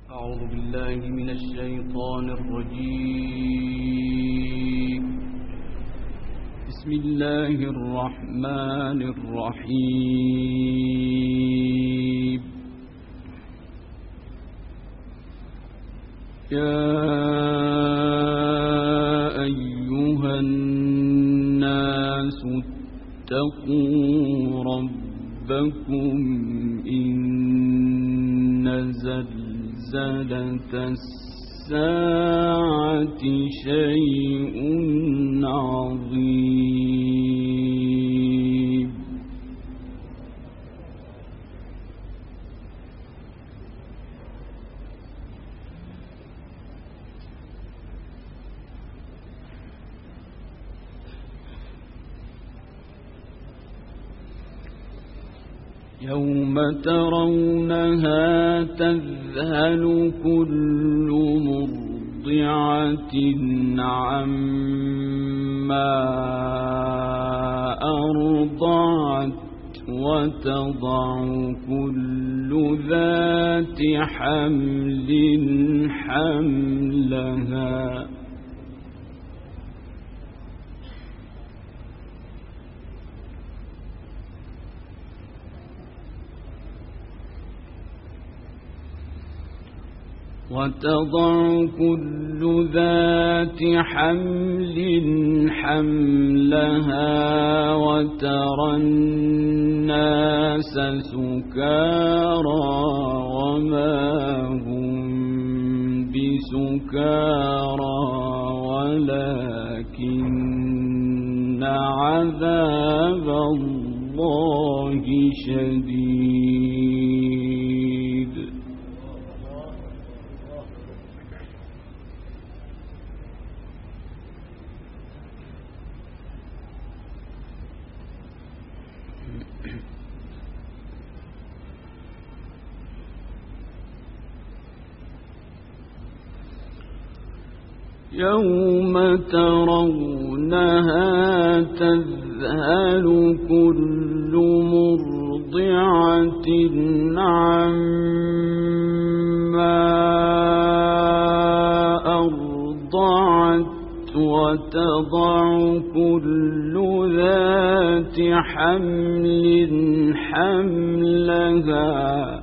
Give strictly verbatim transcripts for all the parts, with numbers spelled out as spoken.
أعوذ بالله من الشيطان الرجيم. بسم الله الرحمن الرحيم. يا أيها الناس اتقوا ربكم إن زلزلة الساعة شيء عظيم. يوم ترونها تذهل كل مرضعة عما أرضعت وتضع كل ذات حمل حملها وتضع كل ذات حمل حملها وترى الناس سكارى وما هم بسكارى ولكن عذاب الله شديد. يوم ترونها تذهل كل مرضعة عما أرضعت وتضع كل ذات حمل حملها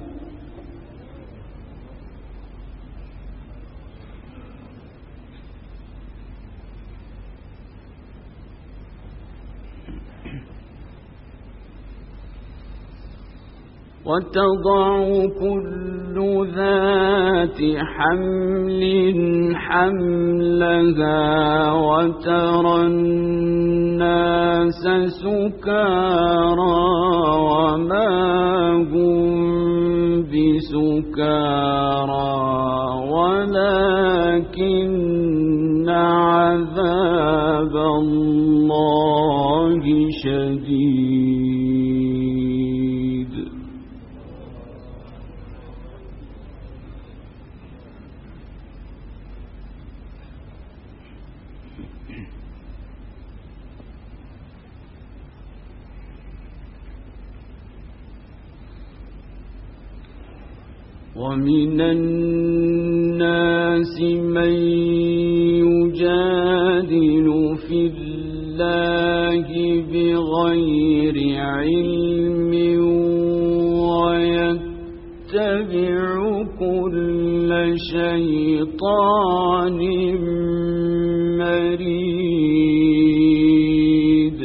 وتضع كل ذات حمل حملها وترى الناس سكارى وما هم بسكارى ولكن عذاب الله شديد. ومن الناس من يجادل في الله بغير علم ويتبع كل شيطان مريد.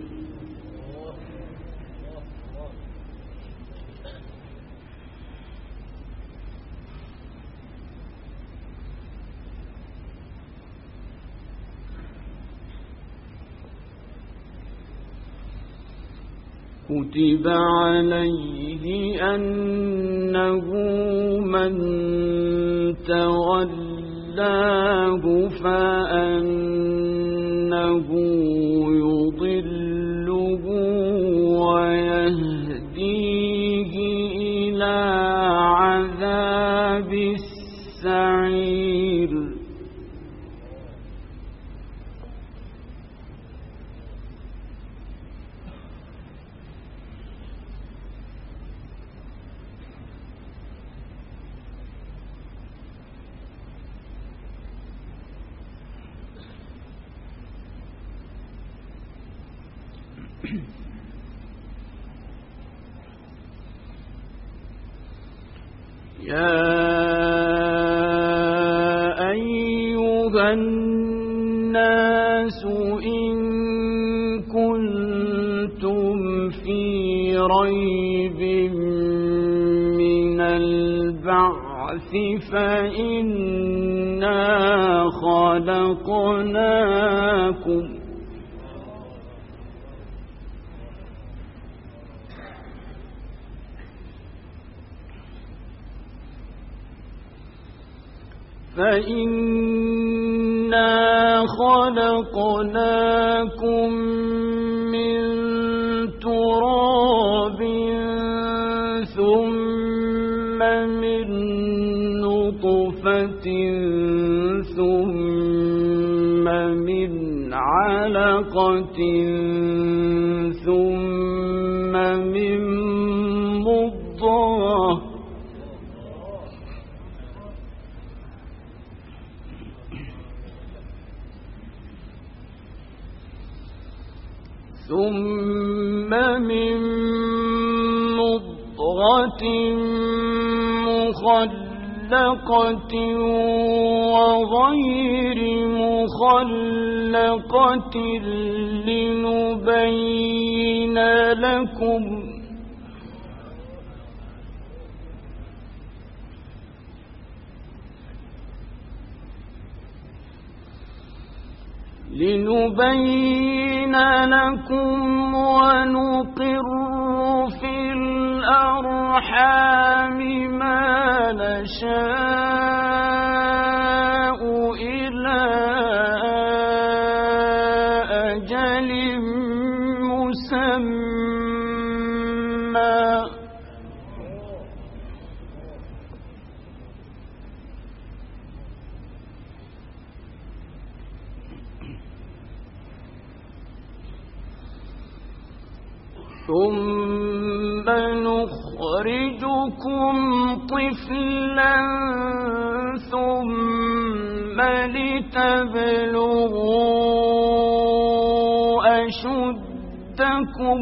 كتب عليه أنه من تولاه فأنه يضله ويهديه إلى عذاب السعير. يا أيها الناس إن كنتم في ريب من البعث فإنا خلقناكم فإنا خلقناكم من تراب ثم من نطفة ثم من علقة ثم من مضغة ثم من مضغة مخلقة وغير مخلقة لنبين لكم لنبين لكم ونقر في الأرحام ما نشاء إلى أجل مسمى ثم نخرجكم طفلا ثم لتبلغوا أشدكم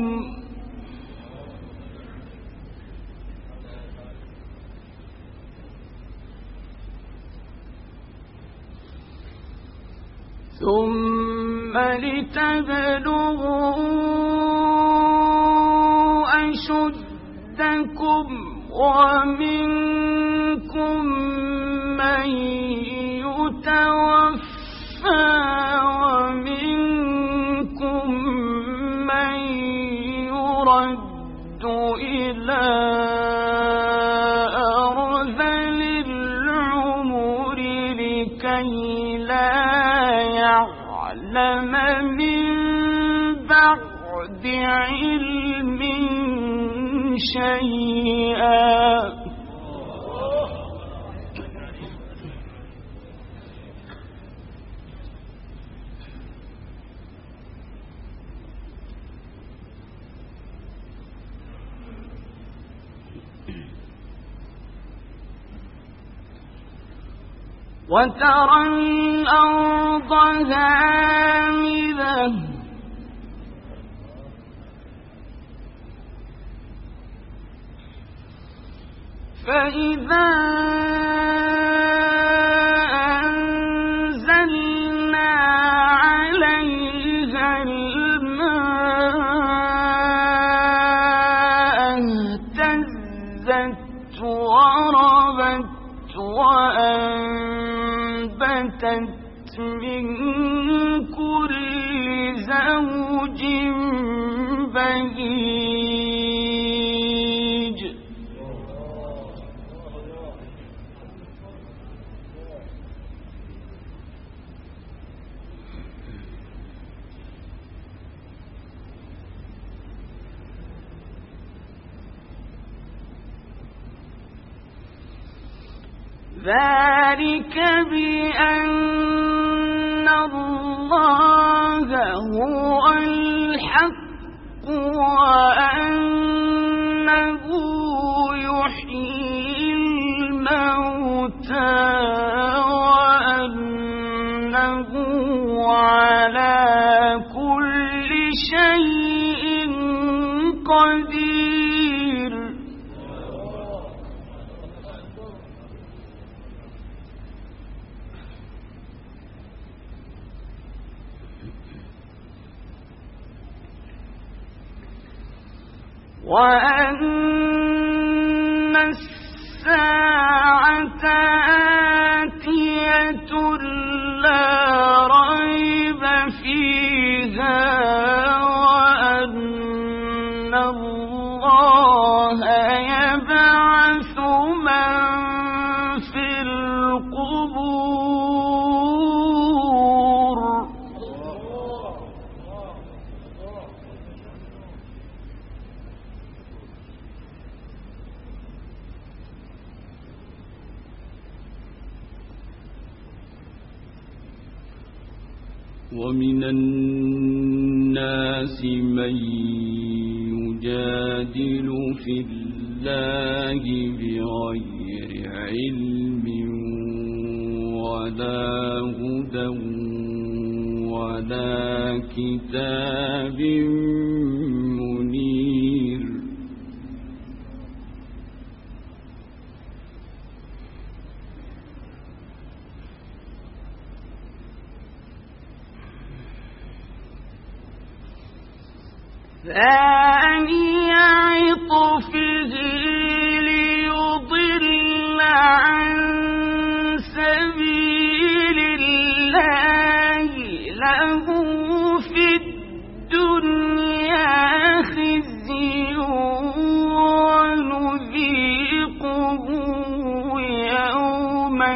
ثم لتبلغوا أشدكم ومنكم من يتوفى ومنكم من يرد إلى أرذل العمر لكي لا يعلم من بعد علم شيئا وترى الأرض هامدة فإذا أنزلنا عليها الماء اهتزت وربت وأنبتت من كل زوج بهيج ذلك بأن الله هو الحق وأنه يحيي الموتى وأنه على كل شيء وأن الساعة آتية لا ريب فيها وأن الله يبعث من في القبور. ومن الناس من يجادل في الله بغير علم ولا هدى ولا كتاب منير. ثاني عطفه ليضل عن سبيل الله له في الدنيا خزي ونذيقه يوم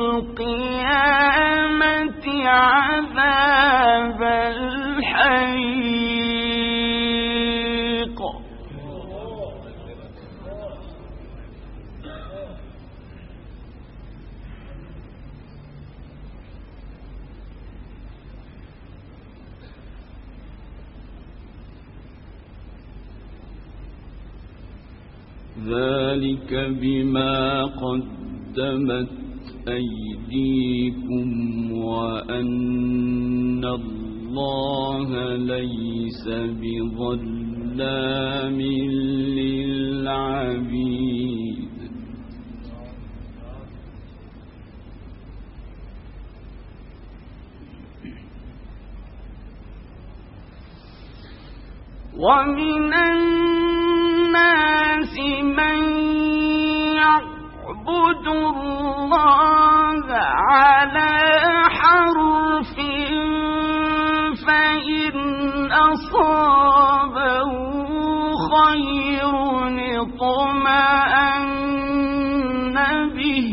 القيامة عذاب الحريق. ذلك بما قدمت أيديكم وأن الله ليس بظلام للعبيد. ومن الناس من يعبد الله على حرف فإن أصابه خير اطمأن به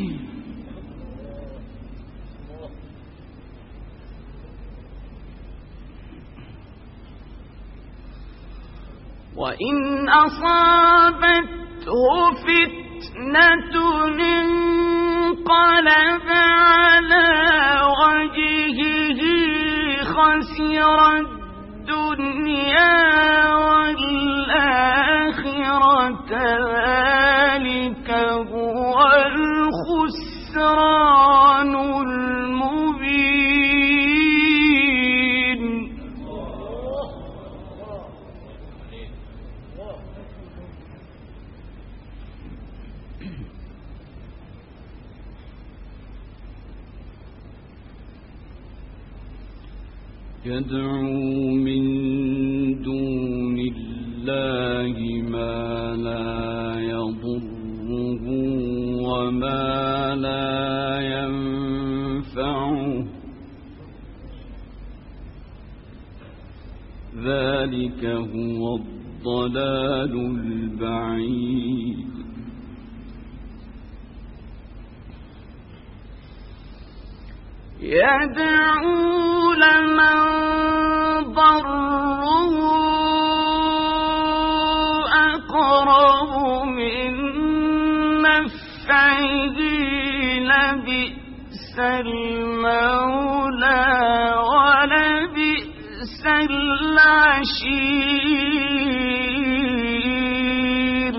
وإن أصابته فتنة انقلب على وجهه خسر الدنيا والآخرة ذلك هو الخسران المبين. يدعو من دون الله ما لا يضره وما لا ينفعه ذلك هو الضلال البعيد. يدعو لمن ضره أقرب من نفعه لبئس المولى ولبئس العشير.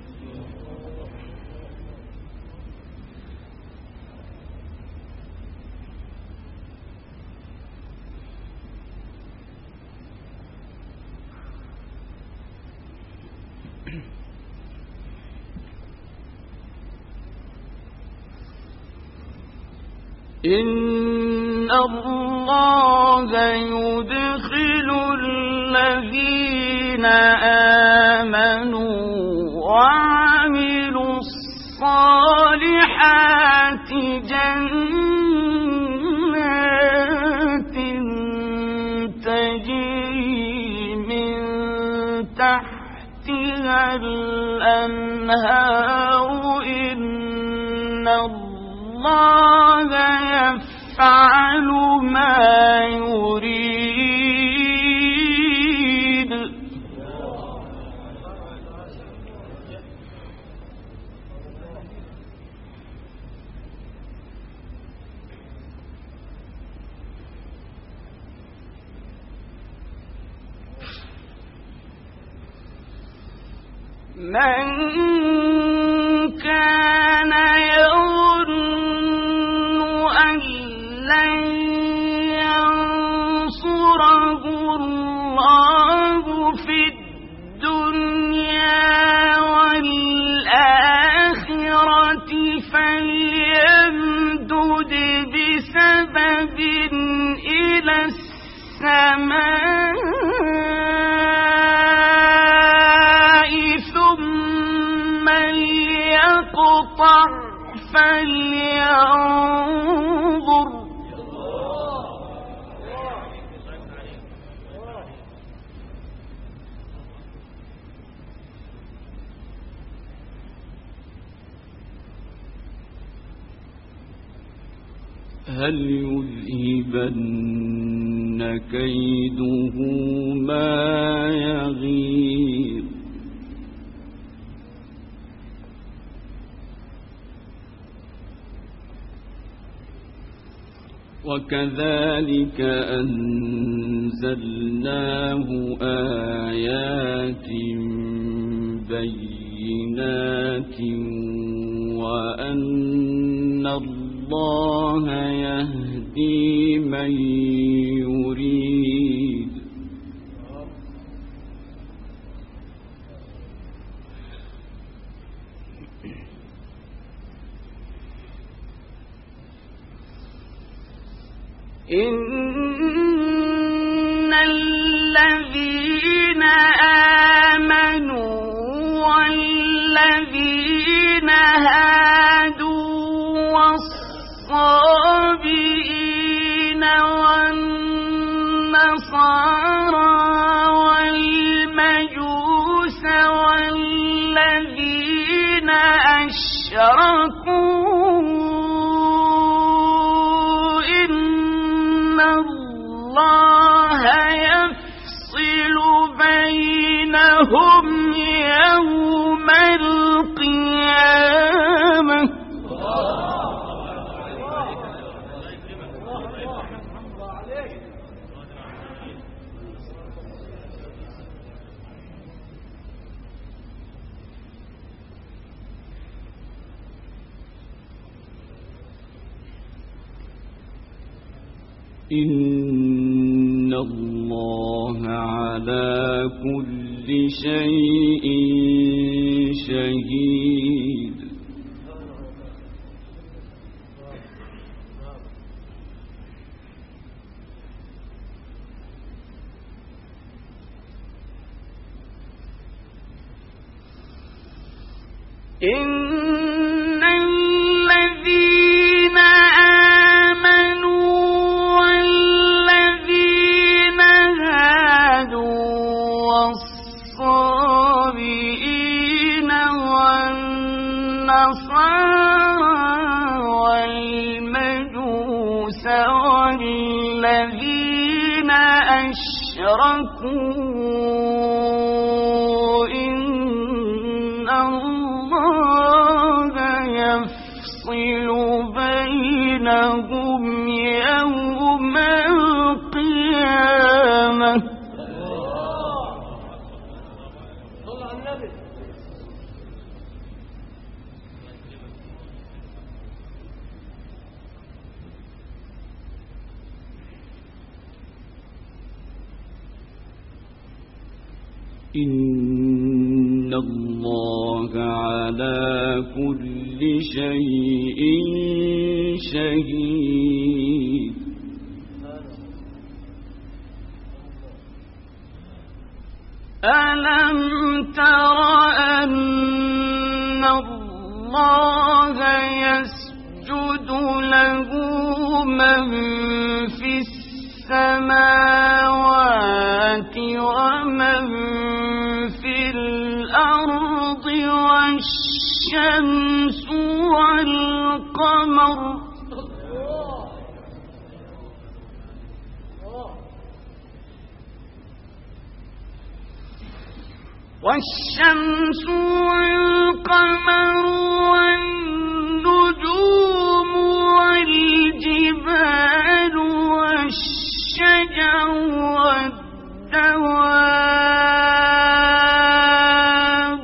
إن الله يدخل الذين آمنوا وعملوا الصالحات جنات تجري من تحتها الأنهار إن الله يفعل ما يريد. من كان يظن أن لن ينصره الله في الدنيا والآخرة فليمدد بسبب إلى السماء فليقطع فلينظر هل يذهبن كيده ما يغيظ وكذلك أنزلناه آيات بينات وأن الله يهدي من يريد إن الذين آمنوا والذين هادوا والصابئين والنصارى والمجوس والذين أشركوا الله يفصل بينهم يوم القيامة إن الله على كل شيء شهيد إن الذين آمنوا والذين هادوا والصابئين والنصارى والمجوس والذين أشركوا يفصل بينهم يوم القيامة إن الله على كل شيء شهيد ألم تر أن الله يسجد له من في السماوات ومن في الأرض والشمس والقمر والشمس والقمر والنجوم والجبال والشجر والدواب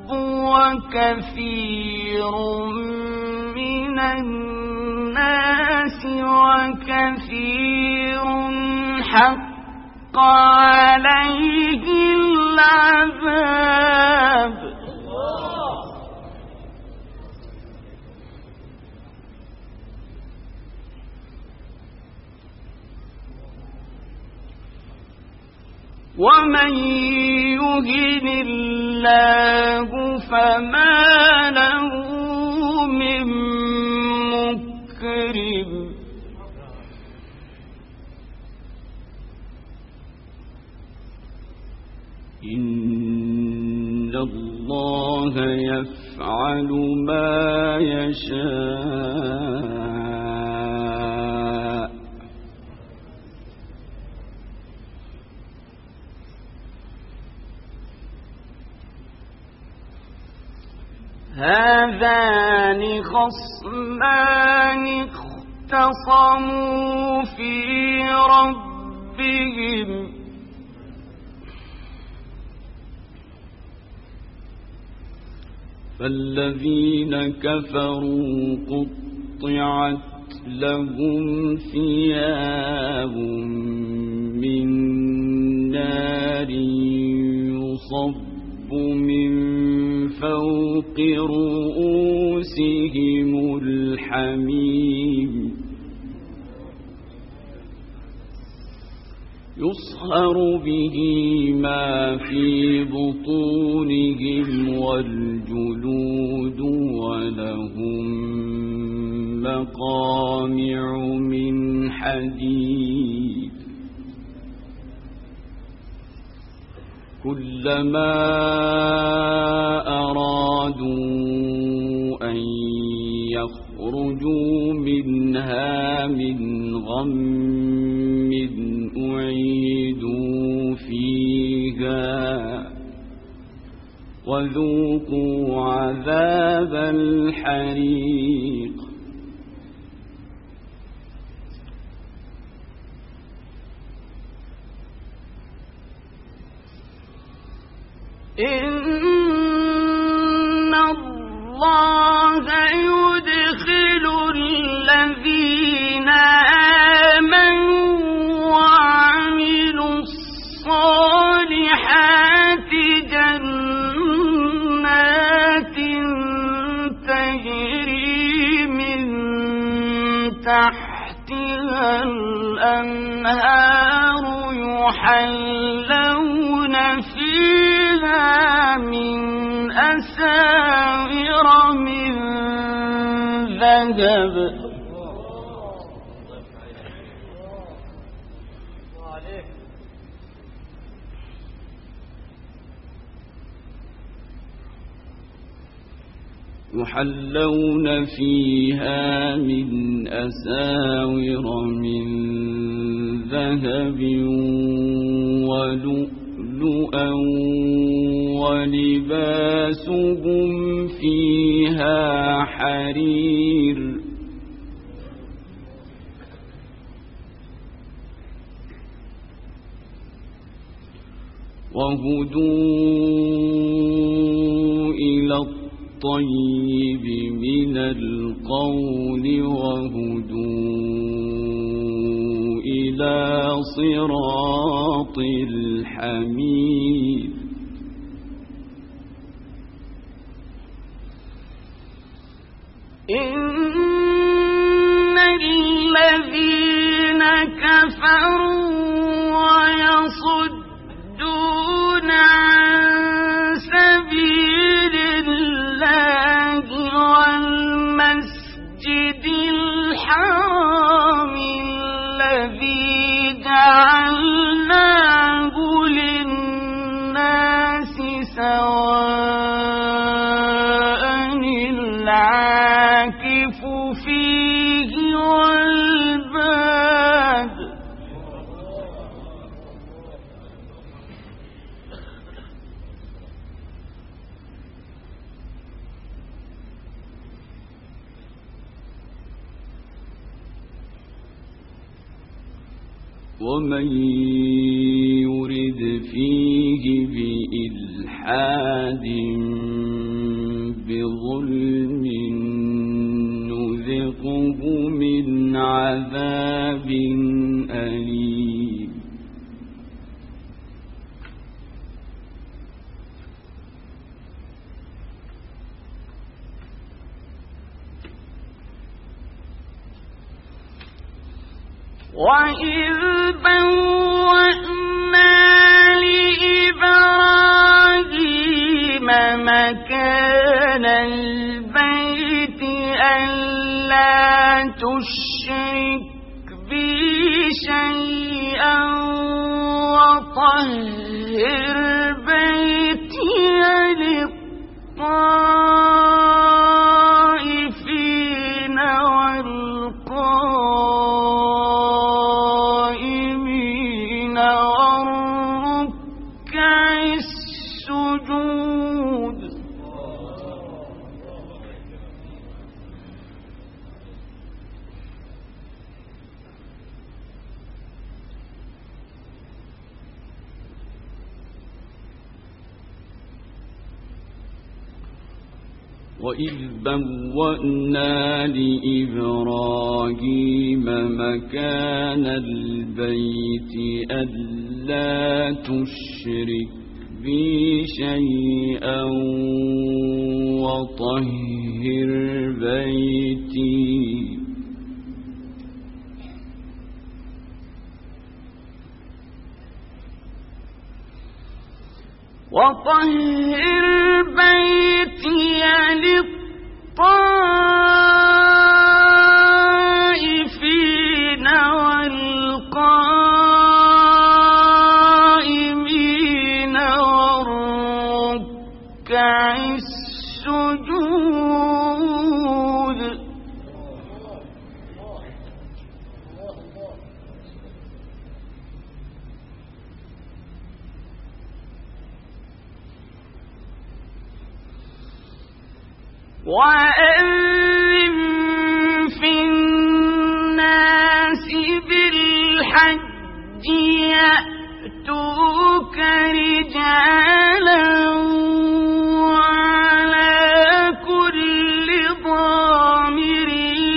وكثير من الناس وكثير حق عليه العذاب ومن يهن الله فما له من مكرم إن الله يفعل ما يشاء هذان خصمان اختصموا في ربهم فالذين كفروا قطعت لهم ثياب من نار يصب من فوق رؤوسهم الحميم يصهر به ما في بطونهم والجلود ولهم مقامع من حديد كلما أرادوا أن يخرجوا منها من غم أعيدوا فيها وذوقوا عذاب الحريق إن الله يدخل الذين آمنوا وعملوا الصالحات جنات تجري من تحتها الأنهار يحلون فيها من أساور من ذهب يحلون فيها من أساور من ذهب ولؤلؤا ولباسهم فيها حرير وهدوا إلى الطيب من القول وهدوا إلى صراط الحميد إن الذين كفروا ويصدون عن العاكف فيه والباد ومن يرد فيه بإلحاد بظلم نذقه من عذاب أليم وَإِذْ بَوَّأْنَا لِإِبْرَاهِيمَ مَكَانَ الْبَيْتِ أَلَّا تُشْرِكْ بِي شَيْئًا وَطَهِّرْ بَيْتِيَ لِلطَّائِفِينَ والقائمين والركع السجود وَإِذْ بَوَّأْنَا لِإِبْرَاهِيمَ مَكَانَ الْبَيْتِ أَلَّا تُشْرِكْ بِي شَيْئًا وَطَهِّرْ بَيْتِي وَطَهِّرْ بَيْتِيَ لِلطَّائِفِينَ وَالْقَائِمِينَ وَالرُّكَّعِ السُّجُودِ وَأَذِّن فِي النَّاسِ بِالْحَجِّ يَأْتُوكَ رِجَالًا وَعَلَى كُلِّ ضَامِرٍ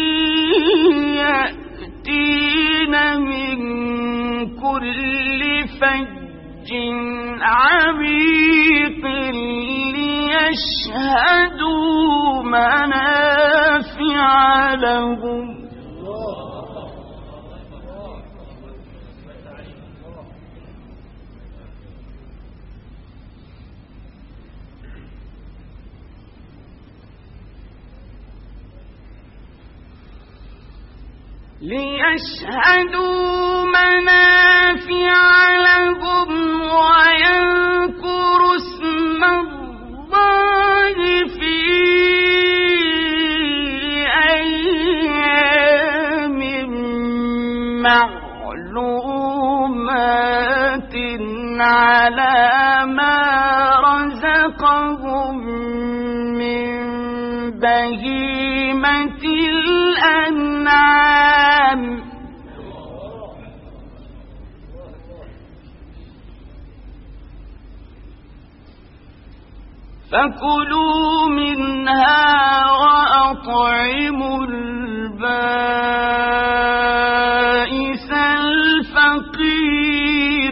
يَأْتِينَ مِنْ كُلِّ فَجٍّ عَمِيقٍ لِيَشْهَدُوا منافع لهم ليشهدوا منافع لهم ويذكروا اسم الله في أيام معلومات على ما رزقهم من بهيمة الأنعام فكلوا منها وأطعموا البائس الفقير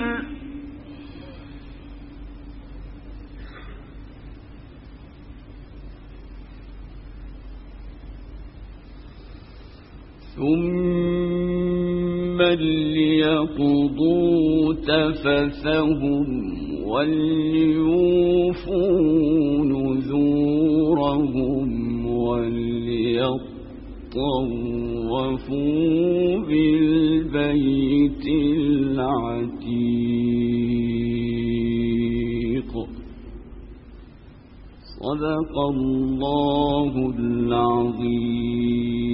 ثم ليقضوا تفثهم وليوفوا نذورهم وليطوفوا بالبيت العتيق صدق الله العظيم.